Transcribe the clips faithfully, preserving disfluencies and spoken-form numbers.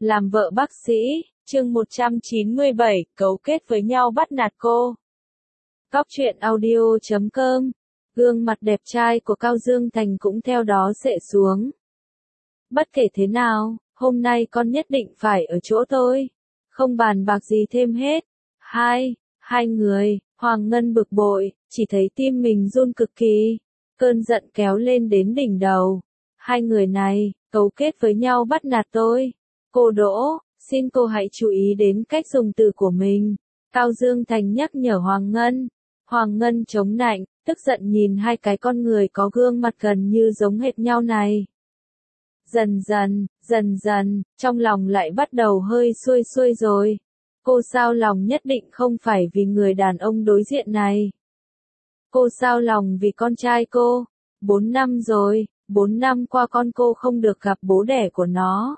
Làm vợ bác sĩ, chương một trăm chín mươi bảy, cấu kết với nhau bắt nạt cô. Góc truyện audio chấm com. Gương mặt đẹp trai của Cao Dương Thành cũng theo đó xệ xuống. Bất kể thế nào, hôm nay con nhất định phải ở chỗ tôi. Không bàn bạc gì thêm hết. Hai, hai người, Hoàng Ngân bực bội, chỉ thấy tim mình run cực kỳ. Cơn giận kéo lên đến đỉnh đầu. Hai người này, cấu kết với nhau bắt nạt tôi. Cô Đỗ, xin cô hãy chú ý đến cách dùng từ của mình. Cao Dương Thành nhắc nhở Hoàng Ngân. Hoàng Ngân chống nạnh, tức giận nhìn hai cái con người có gương mặt gần như giống hệt nhau này. Dần dần, dần dần, trong lòng lại bắt đầu hơi xuôi xuôi rồi. Cô sao lòng nhất định không phải vì người đàn ông đối diện này. Cô sao lòng vì con trai cô. Bốn năm rồi, bốn năm qua con cô không được gặp bố đẻ của nó.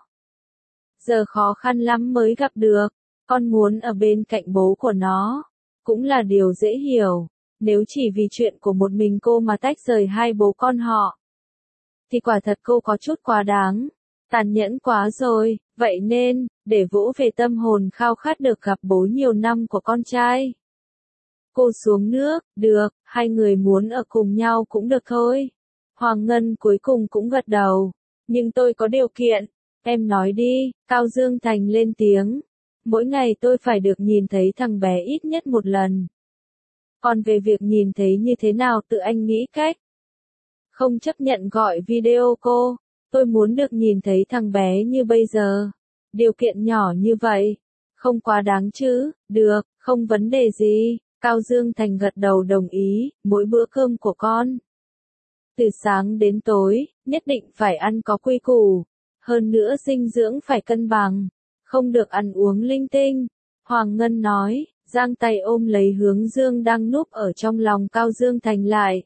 Giờ khó khăn lắm mới gặp được, con muốn ở bên cạnh bố của nó. Cũng là điều dễ hiểu, nếu chỉ vì chuyện của một mình cô mà tách rời hai bố con họ. Thì quả thật cô có chút quá đáng, tàn nhẫn quá rồi, vậy nên, để vỗ về tâm hồn khao khát được gặp bố nhiều năm của con trai. Cô xuống nước, được, hai người muốn ở cùng nhau cũng được thôi. Hoàng Ngân cuối cùng cũng gật đầu, nhưng tôi có điều kiện. Em nói đi, Cao Dương Thành lên tiếng. Mỗi ngày tôi phải được nhìn thấy thằng bé ít nhất một lần. Còn về việc nhìn thấy như thế nào tự anh nghĩ cách. Không chấp nhận gọi video cô, tôi muốn được nhìn thấy thằng bé như bây giờ. Điều kiện nhỏ như vậy, không quá đáng chứ, được, không vấn đề gì. Cao Dương Thành gật đầu đồng ý, mỗi bữa cơm của con. Từ sáng đến tối, nhất định phải ăn có quy củ. Hơn nữa dinh dưỡng phải cân bằng, không được ăn uống linh tinh. Hoàng Ngân nói, giang tay ôm lấy Hướng Dương đang núp ở trong lòng Cao Dương Thành lại.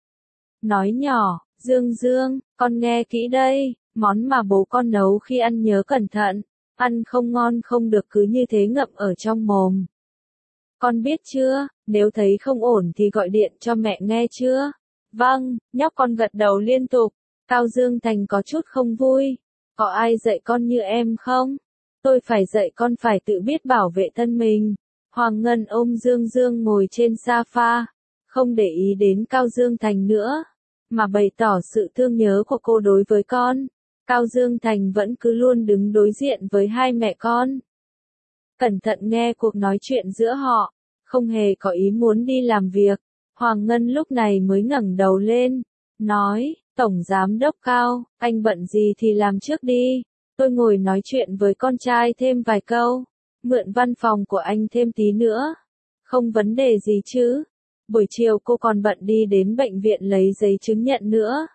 Nói nhỏ, Dương Dương, con nghe kỹ đây, món mà bố con nấu khi ăn nhớ cẩn thận, ăn không ngon không được cứ như thế ngậm ở trong mồm. Con biết chưa, nếu thấy không ổn thì gọi điện cho mẹ nghe chưa? Vâng, nhóc con gật đầu liên tục. Cao Dương Thành có chút không vui. Có ai dạy con như em không? Tôi phải dạy con phải tự biết bảo vệ thân mình. Hoàng Ngân ôm Dương Dương ngồi trên sofa, không để ý đến Cao Dương Thành nữa, mà bày tỏ sự thương nhớ của cô đối với con. Cao Dương Thành vẫn cứ luôn đứng đối diện với hai mẹ con. Cẩn thận nghe cuộc nói chuyện giữa họ, không hề có ý muốn đi làm việc. Hoàng Ngân lúc này mới ngẩng đầu lên, nói, Tổng Giám Đốc Cao, anh bận gì thì làm trước đi, tôi ngồi nói chuyện với con trai thêm vài câu, mượn văn phòng của anh thêm tí nữa, không vấn đề gì chứ, buổi chiều cô còn bận đi đến bệnh viện lấy giấy chứng nhận nữa.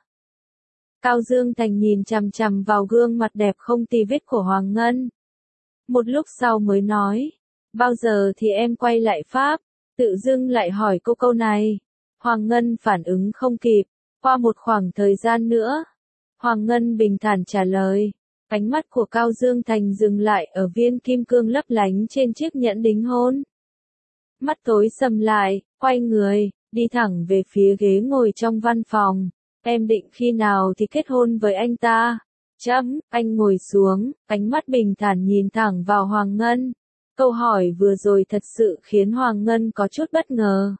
Cao Dương Thành nhìn chằm chằm vào gương mặt đẹp không tì vết của Hoàng Ngân. Một lúc sau mới nói, bao giờ thì em quay lại Pháp, tự dưng lại hỏi cô câu này. Hoàng Ngân phản ứng không kịp. Qua một khoảng thời gian nữa, Hoàng Ngân bình thản trả lời, ánh mắt của Cao Dương Thành dừng lại ở viên kim cương lấp lánh trên chiếc nhẫn đính hôn. Mắt tối sầm lại, quay người, đi thẳng về phía ghế ngồi trong văn phòng. Em định khi nào thì kết hôn với anh ta? Chấm, anh ngồi xuống, ánh mắt bình thản nhìn thẳng vào Hoàng Ngân. Câu hỏi vừa rồi thật sự khiến Hoàng Ngân có chút bất ngờ.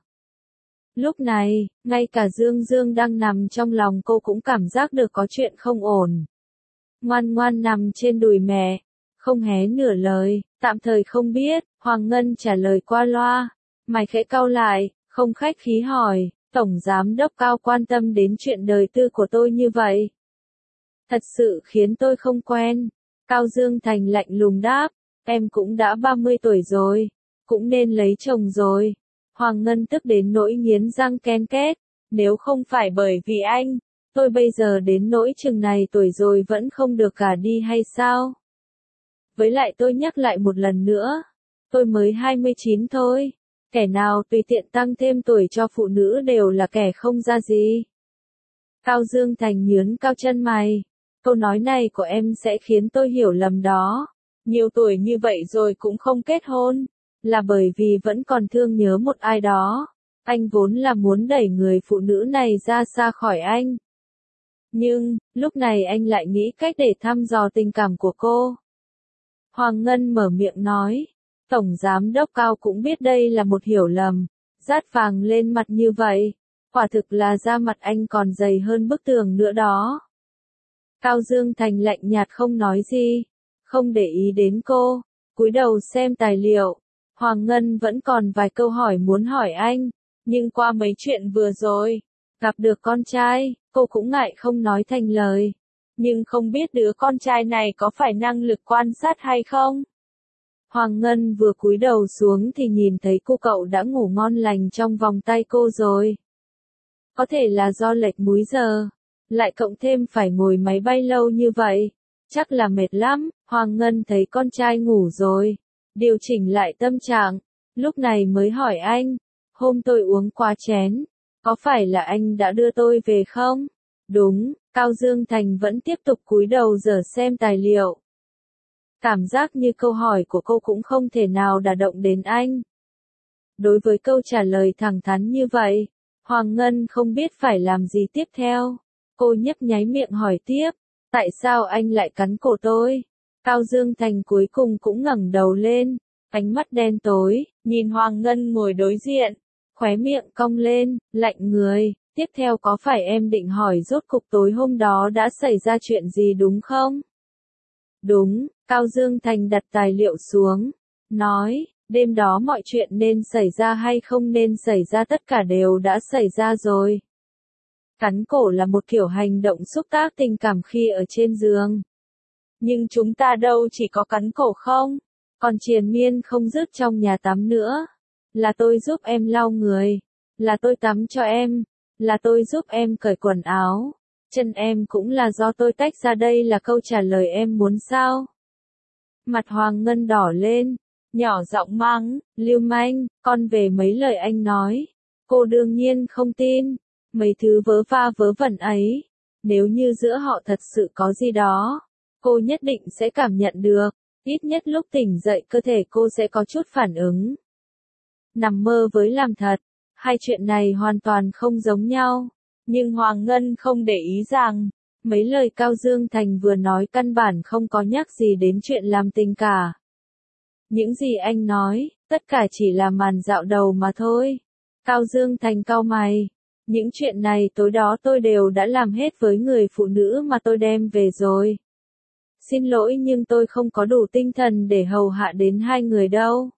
Lúc này, ngay cả Dương Dương đang nằm trong lòng cô cũng cảm giác được có chuyện không ổn. Ngoan ngoan nằm trên đùi mẹ, không hé nửa lời, tạm thời không biết, Hoàng Ngân trả lời qua loa. Mày khẽ cau lại, không khách khí hỏi, Tổng Giám Đốc Cao quan tâm đến chuyện đời tư của tôi như vậy. Thật sự khiến tôi không quen. Cao Dương Thành lạnh lùng đáp, em cũng đã ba mươi tuổi rồi, cũng nên lấy chồng rồi. Hoàng Ngân tức đến nỗi nghiến răng ken két, nếu không phải bởi vì anh, tôi bây giờ đến nỗi chừng này tuổi rồi vẫn không được gả đi hay sao? Với lại tôi nhắc lại một lần nữa, tôi mới hai mươi chín thôi, kẻ nào tùy tiện tăng thêm tuổi cho phụ nữ đều là kẻ không ra gì. Cao Dương Thành nhướng cao chân mày, câu nói này của em sẽ khiến tôi hiểu lầm đó, nhiều tuổi như vậy rồi cũng không kết hôn. Là bởi vì vẫn còn thương nhớ một ai đó. Anh vốn là muốn đẩy người phụ nữ này ra xa khỏi anh. Nhưng, lúc này anh lại nghĩ cách để thăm dò tình cảm của cô. Hoàng Ngân mở miệng nói. Tổng giám đốc Cao cũng biết đây là một hiểu lầm. Rát vàng lên mặt như vậy. Quả thực là da mặt anh còn dày hơn bức tường nữa đó. Cao Dương Thành lạnh nhạt không nói gì. Không để ý đến cô. Cúi đầu xem tài liệu. Hoàng Ngân vẫn còn vài câu hỏi muốn hỏi anh. Nhưng qua mấy chuyện vừa rồi. Gặp được con trai. Cô cũng ngại không nói thành lời. Nhưng không biết đứa con trai này có phải năng lực quan sát hay không? Hoàng Ngân vừa cúi đầu xuống thì nhìn thấy cô cậu đã ngủ ngon lành trong vòng tay cô rồi. Có thể là do lệch múi giờ. Lại cộng thêm phải ngồi máy bay lâu như vậy. Chắc là mệt lắm. Hoàng Ngân thấy con trai ngủ rồi. Điều chỉnh lại tâm trạng. Lúc này mới hỏi anh. Hôm tôi uống quá chén. Có phải là anh đã đưa tôi về không? Đúng. Cao Dương Thành vẫn tiếp tục cúi đầu dở xem tài liệu. Cảm giác như câu hỏi của cô cũng không thể nào đả động đến anh. Đối với câu trả lời thẳng thắn như vậy, Hoàng Ngân không biết phải làm gì tiếp theo. Cô nhấp nháy miệng hỏi tiếp, tại sao anh lại cắn cổ tôi? Cao Dương Thành cuối cùng cũng ngẩng đầu lên, ánh mắt đen tối, nhìn Hoàng Ngân ngồi đối diện, khóe miệng cong lên, lạnh người. Tiếp theo có phải em định hỏi rốt cục tối hôm đó đã xảy ra chuyện gì đúng không? Đúng, Cao Dương Thành đặt tài liệu xuống, nói, đêm đó mọi chuyện nên xảy ra hay không nên xảy ra tất cả đều đã xảy ra rồi. Cắn cổ là một kiểu hành động xúc tác tình cảm khi ở trên giường. Nhưng chúng ta đâu chỉ có cắn cổ không, còn triền miên không dứt trong nhà tắm nữa. Là tôi giúp em lau người, là tôi tắm cho em. Là tôi giúp em cởi quần áo. Chân em cũng là do tôi tách ra, đây là câu trả lời em muốn sao? Mặt Hoàng Ngân đỏ lên, nhỏ giọng mắng, lưu manh, con về mấy lời anh nói. Cô đương nhiên không tin, mấy thứ vớ va vớ vẩn ấy. Nếu như giữa họ thật sự có gì đó, cô nhất định sẽ cảm nhận được. Ít nhất lúc tỉnh dậy cơ thể cô sẽ có chút phản ứng. Nằm mơ với làm thật. Hai chuyện này hoàn toàn không giống nhau, nhưng Hoàng Ngân không để ý rằng, mấy lời Cao Dương Thành vừa nói căn bản không có nhắc gì đến chuyện làm tình cả. Những gì anh nói, tất cả chỉ là màn dạo đầu mà thôi. Cao Dương Thành cau mày, những chuyện này tối đó tôi đều đã làm hết với người phụ nữ mà tôi đem về rồi. Xin lỗi nhưng tôi không có đủ tinh thần để hầu hạ đến hai người đâu.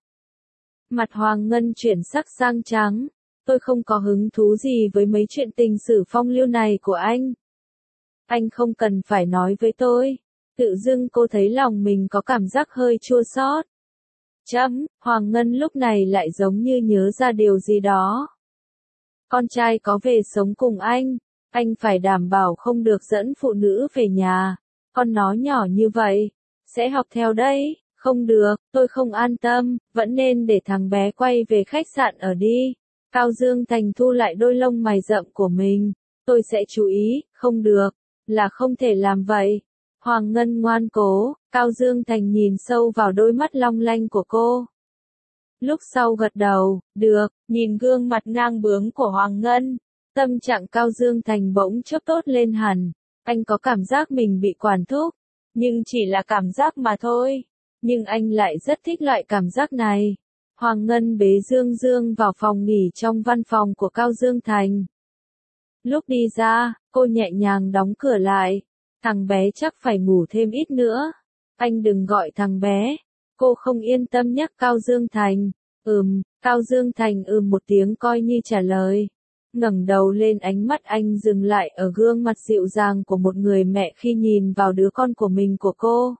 Mặt Hoàng Ngân chuyển sắc sang trắng. Tôi không có hứng thú gì với mấy chuyện tình sử phong lưu này của anh. Anh không cần phải nói với tôi. Tự dưng cô thấy lòng mình có cảm giác hơi chua xót. Chấm, Hoàng Ngân lúc này lại giống như nhớ ra điều gì đó. Con trai có về sống cùng anh, anh phải đảm bảo không được dẫn phụ nữ về nhà. Con nó nhỏ như vậy, sẽ học theo đấy. Không được, tôi không an tâm, vẫn nên để thằng bé quay về khách sạn ở đi. Cao Dương Thành thu lại đôi lông mày rậm của mình. Tôi sẽ chú ý, không được, là không thể làm vậy. Hoàng Ngân ngoan cố, Cao Dương Thành nhìn sâu vào đôi mắt long lanh của cô. Lúc sau gật đầu, được, nhìn gương mặt ngang bướng của Hoàng Ngân. Tâm trạng Cao Dương Thành bỗng chốc tốt lên hẳn. Anh có cảm giác mình bị quản thúc, nhưng chỉ là cảm giác mà thôi. Nhưng anh lại rất thích loại cảm giác này. Hoàng Ngân bế Dương Dương vào phòng nghỉ trong văn phòng của Cao Dương Thành. Lúc đi ra, cô nhẹ nhàng đóng cửa lại. Thằng bé chắc phải ngủ thêm ít nữa. Anh đừng gọi thằng bé. Cô không yên tâm nhắc Cao Dương Thành. Ừm, Cao Dương Thành ừm một tiếng coi như trả lời. Ngẩng đầu lên, ánh mắt anh dừng lại ở gương mặt dịu dàng của một người mẹ khi nhìn vào đứa con của mình của cô.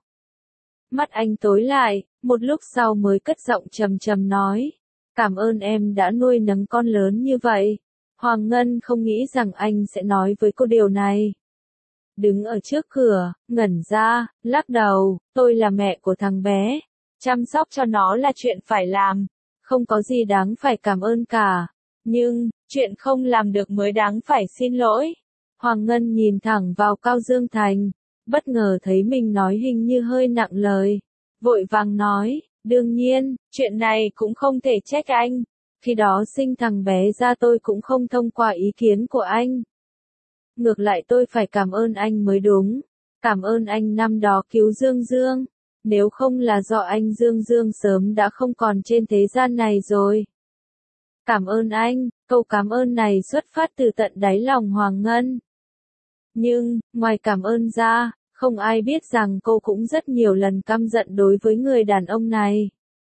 Mắt anh tối lại, một lúc sau mới cất giọng trầm trầm nói. Cảm ơn em đã nuôi nấng con lớn như vậy. Hoàng Ngân không nghĩ rằng anh sẽ nói với cô điều này. Đứng ở trước cửa, ngẩn ra, lắc đầu, tôi là mẹ của thằng bé. Chăm sóc cho nó là chuyện phải làm. Không có gì đáng phải cảm ơn cả. Nhưng, chuyện không làm được mới đáng phải xin lỗi. Hoàng Ngân nhìn thẳng vào Cao Dương Thành. Bất ngờ thấy mình nói hình như hơi nặng lời. Vội vàng nói, đương nhiên, chuyện này cũng không thể trách anh. Khi đó sinh thằng bé ra tôi cũng không thông qua ý kiến của anh. Ngược lại tôi phải cảm ơn anh mới đúng. Cảm ơn anh năm đó cứu Dương Dương. Nếu không là do anh Dương Dương sớm đã không còn trên thế gian này rồi. Cảm ơn anh, câu cảm ơn này xuất phát từ tận đáy lòng Hoàng Ngân. Nhưng, ngoài cảm ơn ra, không ai biết rằng cô cũng rất nhiều lần căm giận đối với người đàn ông này.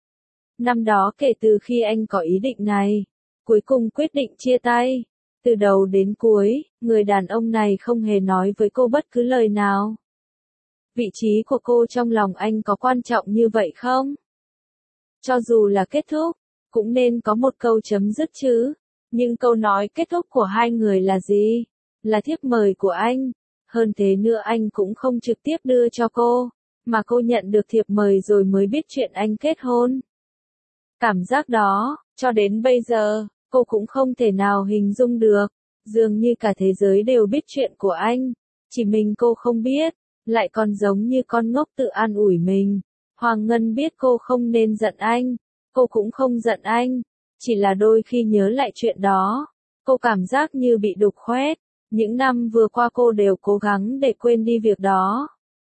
Năm đó kể từ khi anh có ý định này, cuối cùng quyết định chia tay. Từ đầu đến cuối, người đàn ông này không hề nói với cô bất cứ lời nào. Vị trí của cô trong lòng anh có quan trọng như vậy không? Cho dù là kết thúc, cũng nên có một câu chấm dứt chứ. Nhưng câu nói kết thúc của hai người là gì? Là thiếp mời của anh. Hơn thế nữa anh cũng không trực tiếp đưa cho cô, mà cô nhận được thiệp mời rồi mới biết chuyện anh kết hôn. Cảm giác đó, cho đến bây giờ, cô cũng không thể nào hình dung được. Dường như cả thế giới đều biết chuyện của anh, chỉ mình cô không biết, lại còn giống như con ngốc tự an ủi mình. Hoàng Ngân biết cô không nên giận anh, cô cũng không giận anh, chỉ là đôi khi nhớ lại chuyện đó, cô cảm giác như bị đục khoét. Những năm vừa qua cô đều cố gắng để quên đi việc đó.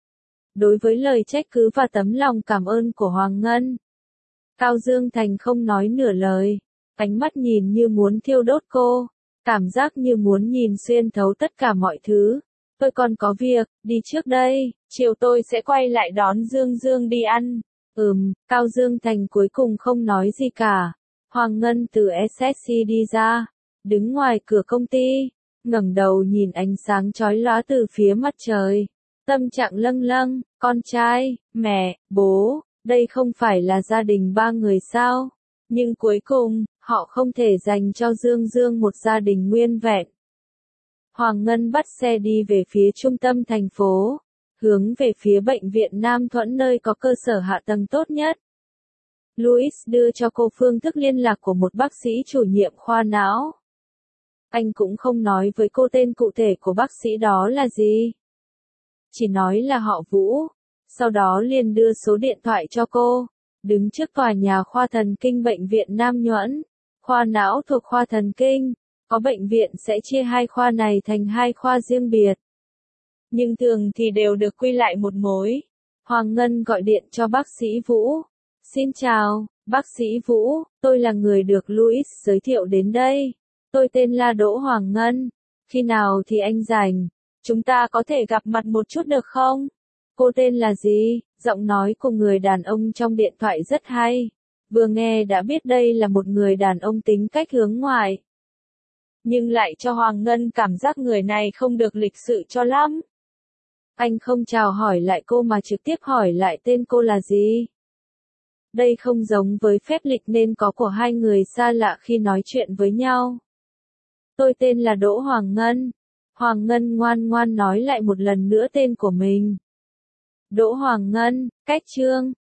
Đối với lời trách cứ và tấm lòng cảm ơn của Hoàng Ngân, Cao Dương Thành không nói nửa lời, ánh mắt nhìn như muốn thiêu đốt cô, cảm giác như muốn nhìn xuyên thấu tất cả mọi thứ. Tôi còn có việc, đi trước đây, chiều tôi sẽ quay lại đón Dương Dương đi ăn. Ừm, Cao Dương Thành cuối cùng không nói gì cả. Hoàng Ngân từ ét ét xê đi ra, đứng ngoài cửa công ty, ngẩng đầu nhìn ánh sáng chói lóa từ phía mặt trời. Tâm trạng lâng lâng, con trai, mẹ, bố, đây không phải là gia đình ba người sao? Nhưng cuối cùng, họ không thể dành cho Dương Dương một gia đình nguyên vẹn. Hoàng Ngân bắt xe đi về phía trung tâm thành phố, hướng về phía bệnh viện Nam Thuận nơi có cơ sở hạ tầng tốt nhất. Louis đưa cho cô phương thức liên lạc của một bác sĩ chủ nhiệm khoa não. Anh cũng không nói với cô tên cụ thể của bác sĩ đó là gì. Chỉ nói là họ Vũ, sau đó liền đưa số điện thoại cho cô. Đứng trước tòa nhà khoa thần kinh bệnh viện Nam Nhuận, khoa não thuộc khoa thần kinh, có bệnh viện sẽ chia hai khoa này thành hai khoa riêng biệt. Nhưng thường thì đều được quy lại một mối. Hoàng Ngân gọi điện cho bác sĩ Vũ. Xin chào, bác sĩ Vũ, tôi là người được Louis giới thiệu đến đây. Tôi tên là Đỗ Hoàng Ngân. Khi nào thì anh rảnh? Chúng ta có thể gặp mặt một chút được không? Cô tên là gì? Giọng nói của người đàn ông trong điện thoại rất hay. Vừa nghe đã biết đây là một người đàn ông tính cách hướng ngoại. Nhưng lại cho Hoàng Ngân cảm giác người này không được lịch sự cho lắm. Anh không chào hỏi lại cô mà trực tiếp hỏi lại tên cô là gì. Đây không giống với phép lịch nên có của hai người xa lạ khi nói chuyện với nhau. Tôi tên là Đỗ Hoàng Ngân. Hoàng Ngân ngoan ngoan nói lại một lần nữa tên của mình. Đỗ Hoàng Ngân, cách chương.